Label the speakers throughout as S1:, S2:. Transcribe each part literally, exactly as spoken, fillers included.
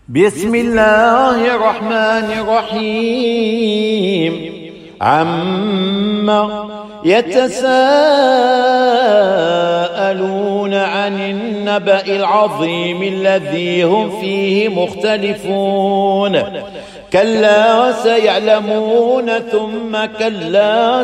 S1: بسم الله الرحمن الرحيم. عما يتساءلون عن النبأ العظيم الذي هم فيه مختلفون. كلا سيعلمون ثم كلا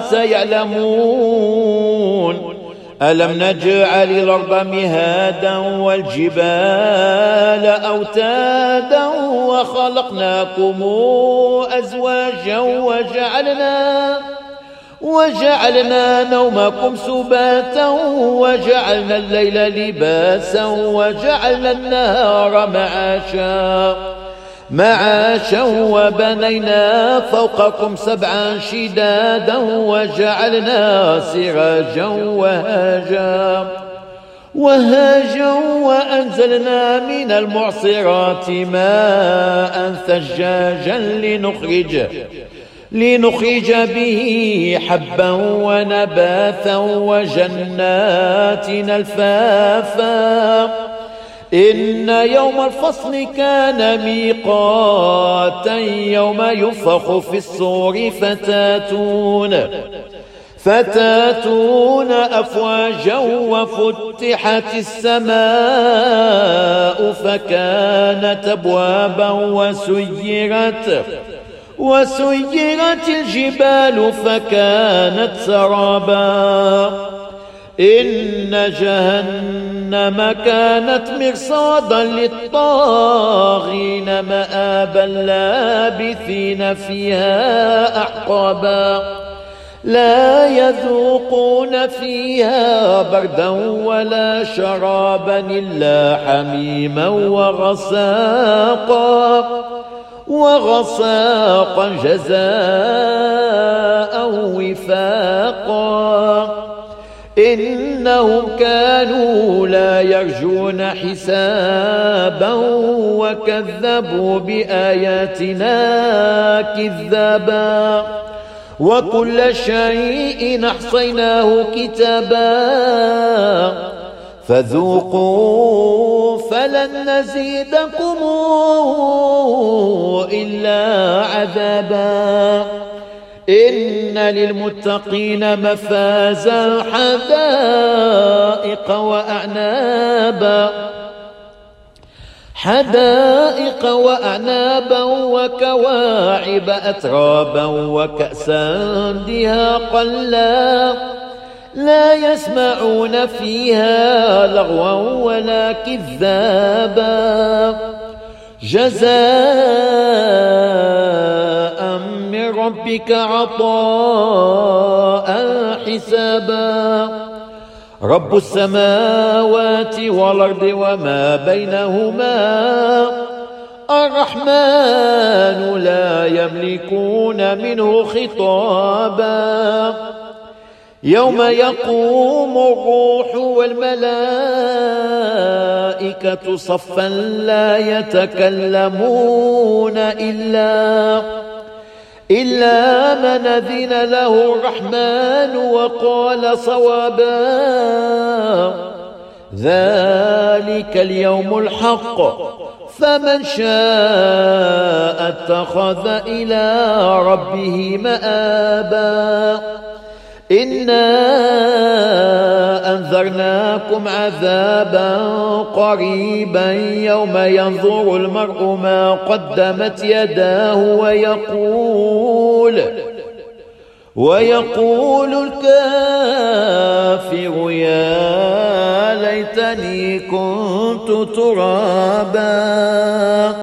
S1: سيعلمون. ألم نجعل الأرض مهادا والجبال أوتادا وخلقناكم أزواجا وجعلنا وجعلنا نومكم سباتا وجعلنا الليل لباسا وجعلنا النهار معاشا معاشا وبنينا فوقكم سبعا شدادا وجعلنا سراجا وهاجا وهاجا وأنزلنا من المعصرات ماء ثجاجا لنخرج لنخرج به حبا ونباتا وجنات ألفافا. إن يوم الفصل كان ميقاتا يوم ينفخ في الصور فتاتون فتاتون أفواجا وفتحت السماء فكانت أبوابا وسيرت وسيرت الجبال فكانت سرابا. إن جهنم كانت مرصادا للطاغين مآبا لابثين فيها أحقابا. لا يذوقون فيها بردا ولا شرابا إلا حميما وغساقا وغساقا جزاء وفاقا. إنهم كانوا لا يرجون حسابا وكذبوا بآياتنا كذابا. وكل شيء أحصيناه كتابا فذوقوا فلن نزيدكم إلا عذابا. إن للمتقين مفازا حدائق وأعنابا حدائق وأعنابا وكواعب أترابا وكأسا دهاقا لا لا يسمعون فيها لغوا ولا كذابا. جزاء من ربك عطاء حسابا. رب السماوات والأرض وما بينهما الرحمن لا يملكون منه خطابا. يوم يقوم الروح والملائكة صفا لا يتكلمون إلا إلا من أذن له الرحمن وقال صوابا. ذلك اليوم الحق فمن شاء اتخذ إلى ربه مآبا. إنا أنذرناكم عذابا قريبا يوم ينظر المرء ما قدمت يداه ويقول ويقول الكافر يا ليتني كنت ترابا.